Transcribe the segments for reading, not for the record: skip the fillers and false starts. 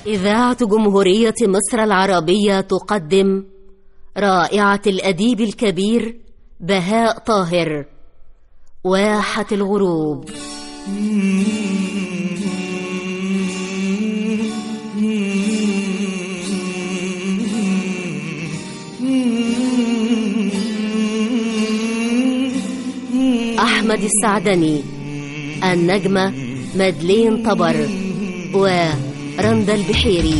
إذاعة جمهورية مصر العربية تقدم رائعة الأديب الكبير بهاء طاهر، واحة الغروب. أحمد السعدني، النجمة مدلين طبر ورندا البحيري.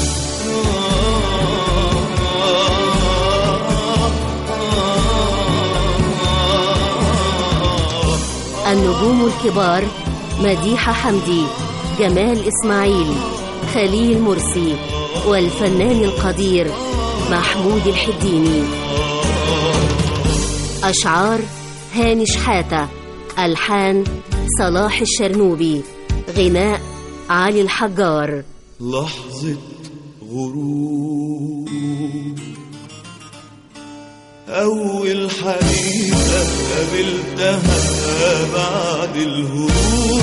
النجوم الكبار مديحة حمدي، جمال إسماعيل، خليل مرسي، والفنان القدير محمود الحديني. أشعار هاني شحاتة، ألحان صلاح الشرنوبي، غناء علي الحجار. لحظة غروب، أول حبيبة قابلتها بعد الهروب،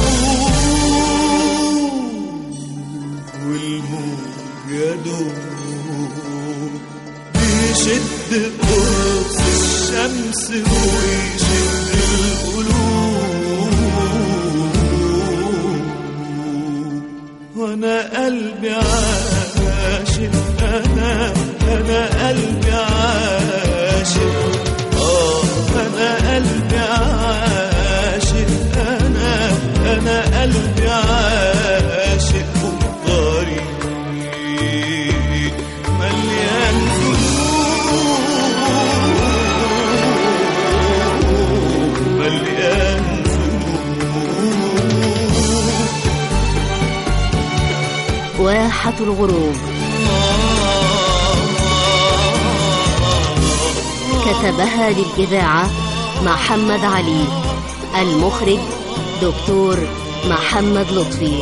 والموج يدوب بيشد قرص الشمس ويشد القلوب، وانا قلبي عاشق، انا قلبي عاشق، انا قلبي عاشق، انا قلبي عاشق، والطريق مليان واحة الغروب. كتبها للإذاعة محمد علي، المخرج دكتور محمد لطفي.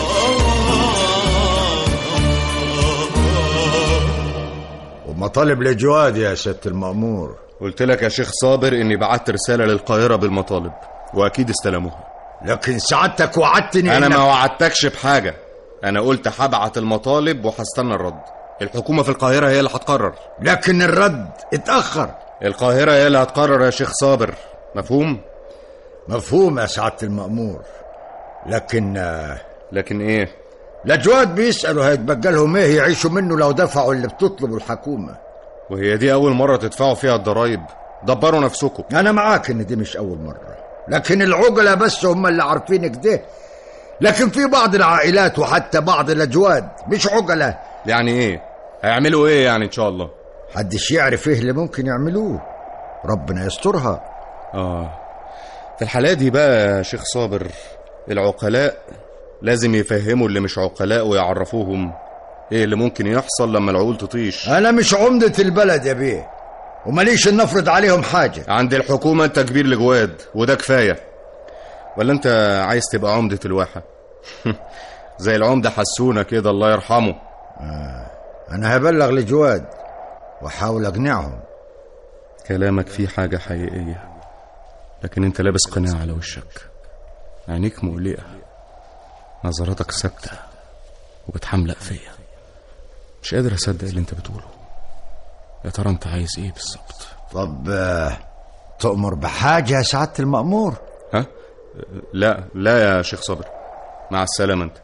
ومطالب لجواد يا سيادة المأمور. قلت لك يا شيخ صابر اني بعت رسالة للقاهرة بالمطالب، واكيد استلموها. لكن سعادتك وعدتني. انا ما وعدتكش بحاجة، انا قلت هبعت المطالب وهستنى الرد. الحكومة في القاهرة هي اللي هتقرر. لكن الرد اتأخر. القاهرة هي اللي هتقرر يا شيخ صابر، مفهوم؟ مفهوم يا سعادة المأمور. لكن ايه؟ لجواد بيسألوا هيتبقى لهم ايه يعيشوا منه لو دفعوا اللي بتطلبه الحكومة. وهي دي اول مرة تدفعوا فيها الضرايب؟ دبروا نفسكم. انا معاك ان دي مش اول مرة، لكن العقلة بس هم اللي عارفين كده. لكن في بعض العائلات وحتى بعض الأجواد مش عقلة. يعني ايه؟ هيعملوا ايه يعني ان شاء الله؟ حدش يعرف ايه اللي ممكن يعملوه، ربنا يسترها. في الحالة دي بقى يا شيخ صابر، العقلاء لازم يفهموا اللي مش عقلاء ويعرفوهم ايه اللي ممكن يحصل لما العقول تطيش. انا مش عمدة البلد يا بيه، وماليش نفرض عليهم حاجة. عند الحكومة انت كبير لجواد وده كفاية، ولا انت عايز تبقى عمدة الواحة؟ زي العمدة حسونة كده الله يرحمه. انا هبلغ لجواد واحاول اقنعهم. كلامك فيه حاجة حقيقية، لكن انت لابس قناع على وشك، عينيك مقلقة، نظراتك ثابتة وبتحملق فيا. مش قادر اصدق اللي انت بتقوله. يا ترى انت عايز ايه بالظبط؟ طب تؤمر بحاجة يا سعادة المأمور؟ ها؟ لا يا شيخ صابر، مع السلامة انت.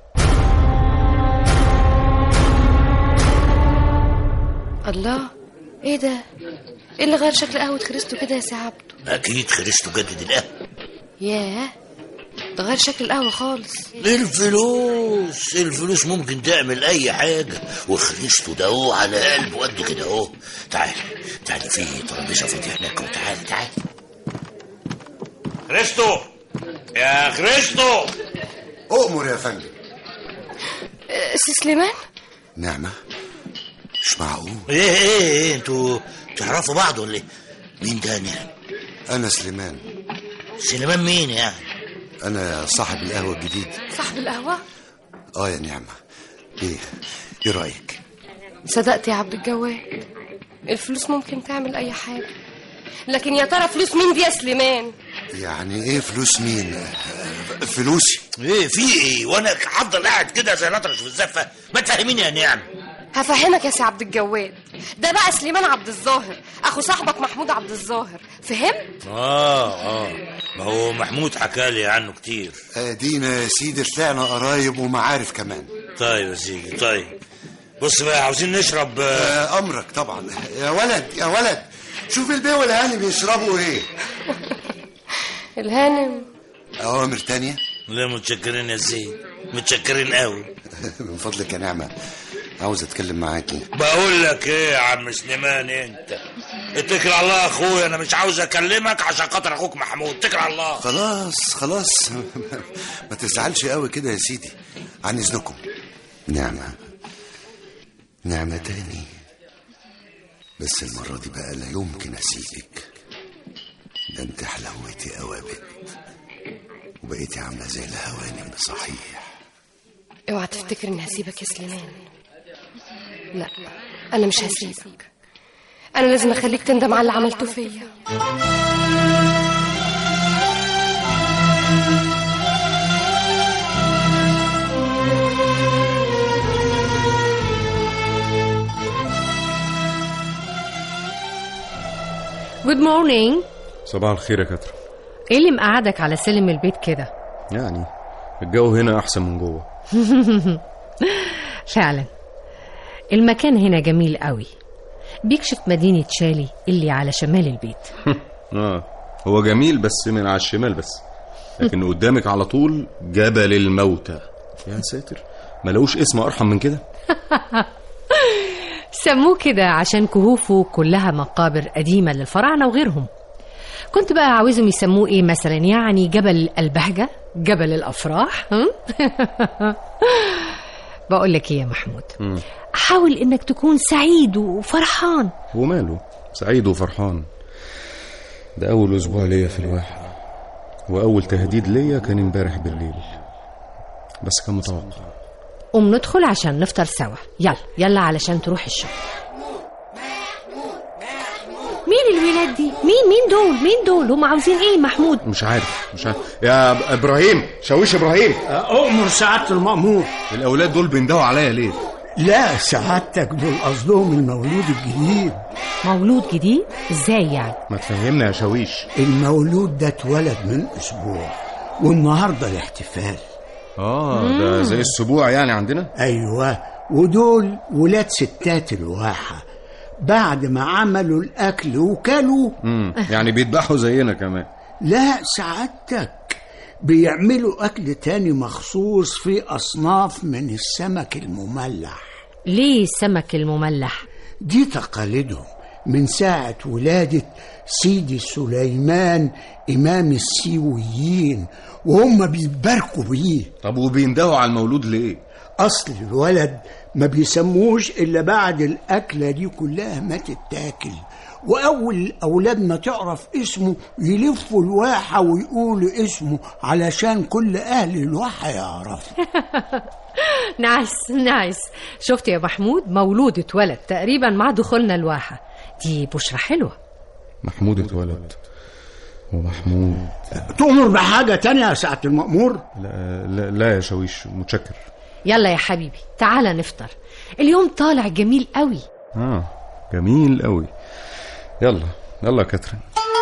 الله، ايه ده؟ ايه اللي غير شكل قهوة خريستو كده يا سي عبده؟ اكيد خريستو جدد القهوة. ياه، ده غير شكل القهوة خالص. الفلوس ممكن تعمل اي حاجة، وخريستو ده هو على قلبه قد كده اهو. تعالي في ترابيزة فاضية هناك، وتعالي خريستو، يا خريستو. أؤمر يا فندم. سي سليمان؟ نعمة، مش معقول. ايه انتوا تعرفوا بعض ولا ايه؟ مين ده يعني؟ أنا سليمان. سليمان مين يعني؟ أنا صاحب القهوة الجديد. صاحب القهوة؟ يا نعمة، ايه رأيك؟ صدقت يا عبد الجواد، الفلوس ممكن تعمل اي حاجة، لكن يا ترى فلوس مين دي يا سليمان؟ يعني ايه فلوس مين؟ فلوسي. ايه في ايه وانا هفضل قاعد كده زي الاطرش في الزفه؟ ما تفهميني يا نعم. هفهمك يا سي عبد الجواد، ده بقى سليمان عبد الظاهر اخو صاحبك محمود عبد الظاهر، فهمت؟ ما هو محمود حكالي عنه كتير. ادينا يا سيدي طلعنا قرايب ومعارف كمان. طيب يا سيدي طيب، بص بقى عاوزين نشرب. امرك طبعا. يا ولد شوف البيه والهانم بيشربوا ايه. الهانم اوامر تانية. لا متشكرين يا سيدي، متشكرين قوي. من فضلك يا نعمة، عاوز اتكلم معاكي. بقول لك ايه يا عم سليمان، انت اتكل على الله يا اخويا، انا مش عاوز اكلمك عشان خاطر اخوك محمود. اتكل على الله. خلاص ما تزعلش قوي كده يا سيدي. عن اذنكم. نعمة تاني، بس المرة دي بقى لا يمكن اسيبك. ده انت حلوتي قوي يا بنت، وبقيتي عاملة زي الهوانم صحيح. اوعى تفتكر اني هسيبك يا سليمان، لا انا مش هسيبك، انا لازم اخليك تندم على اللي عملته فيا. جود مورنينج. صباح الخير يا كتر. ايه اللي مقعدك على سلم البيت كده؟ يعني الجو هنا احسن من جوه. فعلا المكان هنا جميل قوي، بيكشف مدينة شالي اللي على شمال البيت. هو جميل بس من على الشمال بس، لكن قدامك على طول جبل الموتى. يا ساتر، ما لقوش اسم ارحم من كده. سموه كده عشان كهوفه كلها مقابر قديمة للفراعنة وغيرهم. كنت بقى عاوزهم يسموه ايه مثلا؟ يعني جبل البهجة، جبل الافراح. بقول لك ايه يا محمود، حاول انك تكون سعيد وفرحان. وماله سعيد وفرحان؟ ده اول اسبوع ليا في الواحة، واول تهديد ليا كان امبارح بالليل، بس كان متوقع. قوم ندخل عشان نفطر سوا. يلا علشان تروح الشغل. مين الولاد دي؟ مين دول؟ هم عاوزين ايه محمود؟ مش عارف. يا ابراهيم، شاويش ابراهيم. أؤمر سعادة المأمور. الاولاد دول بيندهوا عليا ليه؟ لا سعادتك، دول قصدهم المولود الجديد. مولود جديد؟ ازاي يعني؟ ما تفهمنا يا شاويش. المولود ده اتولد من اسبوع، والنهارده الاحتفال. ده زي السبوع يعني عندنا. ايوه، ودول ولاد ستات الواحة بعد ما عملوا الاكل وكلوا. يعني بيذبحوا زينا كمان؟ لا سعادتك، بيعملوا اكل تاني مخصوص في اصناف من السمك المملح. ليه السمك المملح؟ دي تقاليدهم من ساعة ولادة سيدي سليمان إمام السيويين، وهم بيتباركوا بيه. طب وبيندهوا على المولود ليه؟ أصل الولد ما بيسموش إلا بعد الأكلة دي كلها ما تتاكل، وأول الأولاد ما تعرف اسمه يلفوا الواحة ويقولوا اسمه علشان كل أهل الواحة يعرفوا. نايس. شفت يا محمود؟ مولود اتولد تقريبا مع دخولنا الواحة، دي بشرة حلوة. محمود اتولد ومحمود. تؤمر بحاجة تانية يا سعادة المأمور؟ لا يا شاويش، متشكر. يلا يا حبيبي تعالى نفطر، اليوم طالع جميل قوي. جميل قوي. يلا يا كاترين.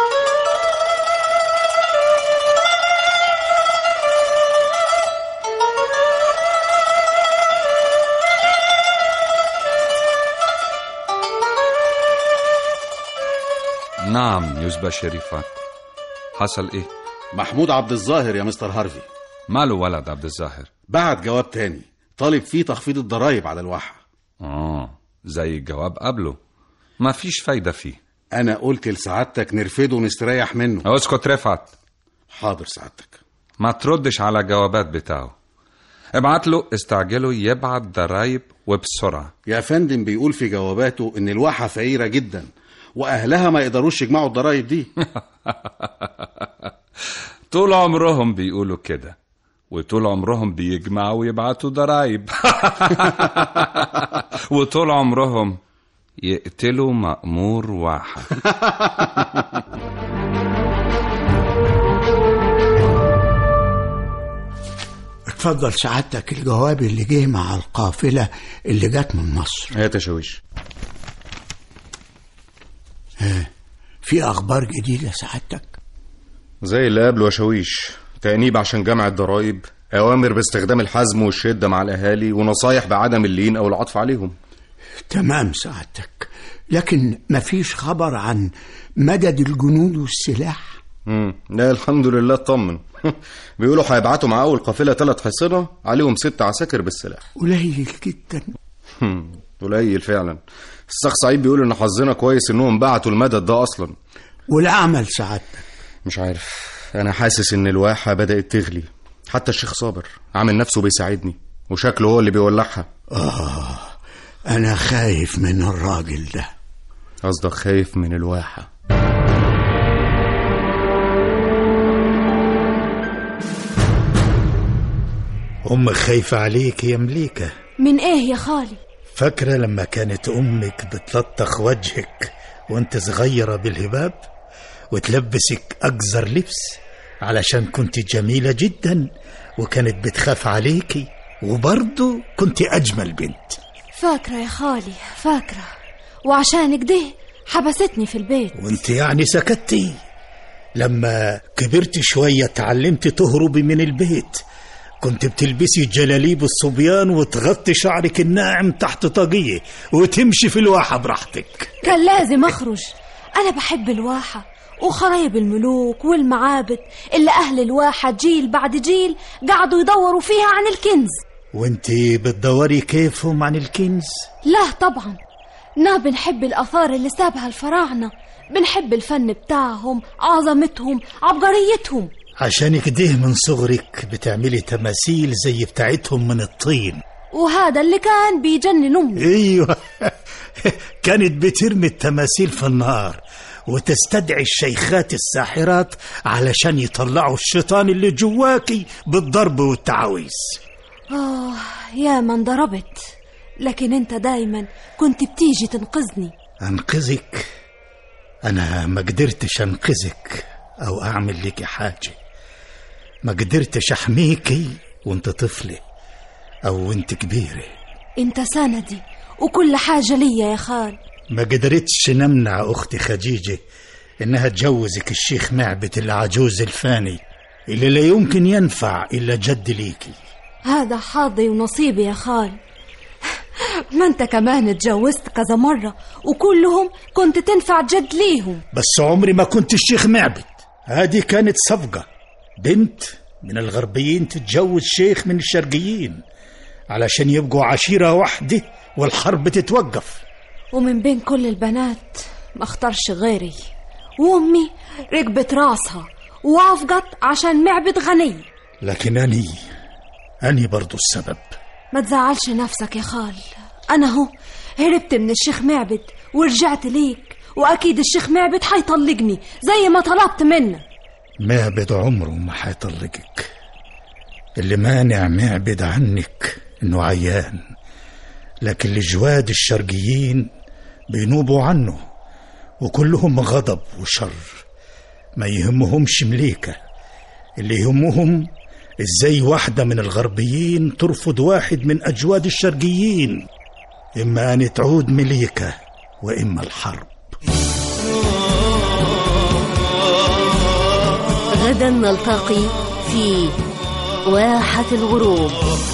نعم يوسبا شريفة، حصل ايه؟ محمود عبد الظاهر يا مستر هارفي. ماله ولد عبد الظاهر؟ بعت جواب تاني طالب فيه تخفيض الضرايب على الواحة. زي الجواب قبله، ما فيش فايدة فيه. انا قلت لسعادتك نرفده ونستريح منه. اسكت رفعت. حاضر سعادتك. ما تردش على الجوابات بتاعه، ابعت له استعجله يبعت ضرايب وبسرعة. يا فندم بيقول في جواباته ان الواحة فقيرة جدا واهلها ما يقدروش يجمعوا الضرايب دي. طول عمرهم بيقولوا كده، وطول عمرهم بيجمعوا ويبعتوا ضرايب. وطول عمرهم يقتلوا مأمور واحد. اتفضل سعادتك الجواب اللي جه مع القافلة اللي جت من مصر. هات يا شويش. في أخبار جديدة سعادتك؟ زي اللي قبله يا شويش، تأنيب عشان جمع الضرايب، أوامر باستخدام الحزم والشدة مع الأهالي، ونصايح بعدم اللين أو العطف عليهم. تمام سعادتك، لكن مفيش خبر عن مدد الجنود والسلاح؟ لا الحمد لله اطمن. بيقولوا هيبعتوا مع أول قافلة 3 حصنة عليهم 6 عساكر بالسلاح. قليل جدا. قليل فعلا. الساق سعيد بيقول إن حظنا كويس إنهم بعتوا المدد ده أصلا. والعمل سعادتك؟ مش عارف، أنا حاسس إن الواحة بدأت تغلي. حتى الشيخ صابر عامل نفسه بيساعدني، وشكله هو اللي بيولعها. أنا خايف من الراجل ده. قصدك خايف من الواحة؟ أمك خايفة عليك يا مليكة. من إيه يا خالي؟ فاكرة لما كانت أمك بتلطخ وجهك وانت صغيرة بالهباب وتلبسك أقذر لبس علشان كنت جميلة جدا، وكانت بتخاف عليكي، وبرضو كنت أجمل بنت. فاكرة يا خالي، فاكرة، وعشان كده حبستني في البيت. وانت يعني سكتي؟ لما كبرت شوية تعلمت تهربي من البيت، كنت بتلبسي جلاليب الصبيان وتغطي شعرك الناعم تحت طاقية وتمشي في الواحة براحتك. كان لازم أخرج، أنا بحب الواحة وخرايب الملوك والمعابد اللي أهل الواحة جيل بعد جيل قعدوا يدوروا فيها عن الكنز. وانتي بتدوري كيفهم عن الكنز؟ لا طبعا، بنحب الآثار اللي سابها الفراعنة، بنحب الفن بتاعهم، عظمتهم، عبقريتهم. عشان كده من صغرك بتعملي تماثيل زي بتاعتهم من الطين. وهذا اللي كان بيجنن أمي. ايوه. كانت بترمي التماثيل في النار وتستدعي الشيخات الساحرات علشان يطلعوا الشيطان اللي جواكي بالضرب والتعاويذ. يا من ضربت، لكن انت دايما كنت بتيجي تنقذني. انقذك؟ انا ما قدرتش انقذك او اعمل لك حاجة، ما قدرتش احميكي وانت طفلة او وانت كبيرة. انت سندي وكل حاجة ليا يا خال. ما قدرتش نمنع اختي خديجة انها تجوزك الشيخ معبد العجوز الفاني اللي لا يمكن ينفع الا جد ليكي. هذا حظي ونصيبي يا خال. ما انت كمان اتجوزت كذا مرة وكلهم كنت تنفع جد ليهم. بس عمري ما كنت الشيخ معبد. هذه كانت صفقة، بنت من الغربيين تتجوز شيخ من الشرقيين علشان يبقوا عشيرة واحدة والحرب تتوقف. ومن بين كل البنات ما اختارش غيري، وامي ركبت راسها ووافقت عشان معبد غني. لكن أني برضو السبب. ما تزعلش نفسك يا خال، أنا هو هربت من الشيخ معبد ورجعت ليك، وأكيد الشيخ معبد حيطلقني زي ما طلبت منه. معبد عمره ما حيطلقك. اللي مانع معبد عنك إنه عيان، لكن الجواد الشرقيين بينوبوا عنه وكلهم غضب وشر، ما يهمهمش مليكة. اللي يهمهم ازاي واحدة من الغربيين ترفض واحد من أجواد الشرقيين، إما أن تعود مليكة وإما الحرب. غدا نلتقي في واحة الغروب.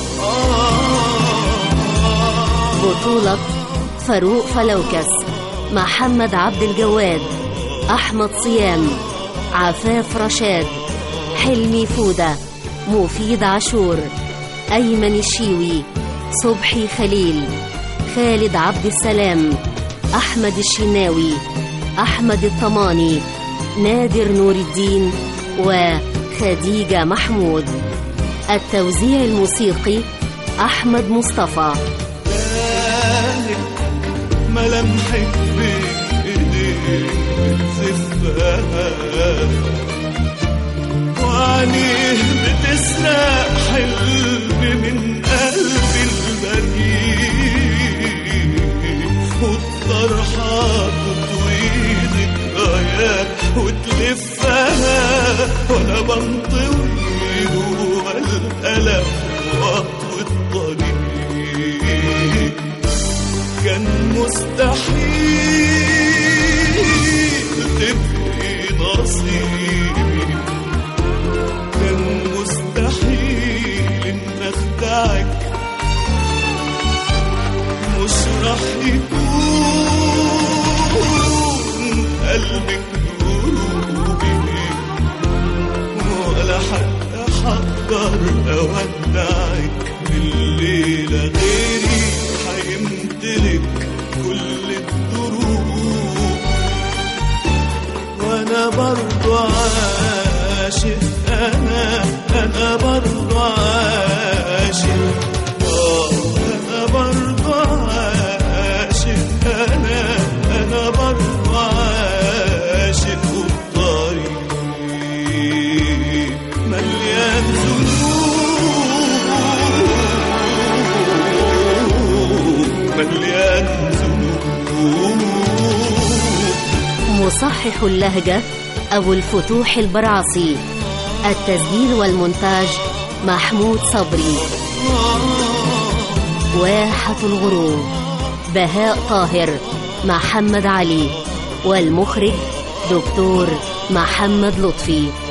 بطولة فاروق فلوكس، محمد عبد الجواد، أحمد صيام، عفاف رشاد، حلمي فودة، مفيد عاشور، أيمن الشيوي، صبحي خليل، خالد عبد السلام، أحمد الشناوي، أحمد الطماني، نادر نور الدين، وخديجة محمود. التوزيع الموسيقي أحمد مصطفى. ملامحك بإيديك بتزفها وعينيه بتسرق حلم من قلبي البريء، والطرحة تطوي ذكريات وتلفها وانا بنطوي جوا الألم كان مستحيل تبقي نصيبي، كان مستحيل إن أخدعك، مش راح يكون قلبك قلوبي، ولا حتى حقدر أودعك. الليلة غيري هيمتلك كل الدروب، وأنا برضو عاشق، أنا برضو عاشق، أنا برضو عاشق، أنا برضو عاشق، والطريق مليان ذنوب، مليان ذنوب. مصحح اللهجة أبو الفتوح البرعصي، التسجيل والمونتاج محمود صبري، واحة الغروب بهاء طاهر، محمد علي، والمخرج دكتور محمد لطفي.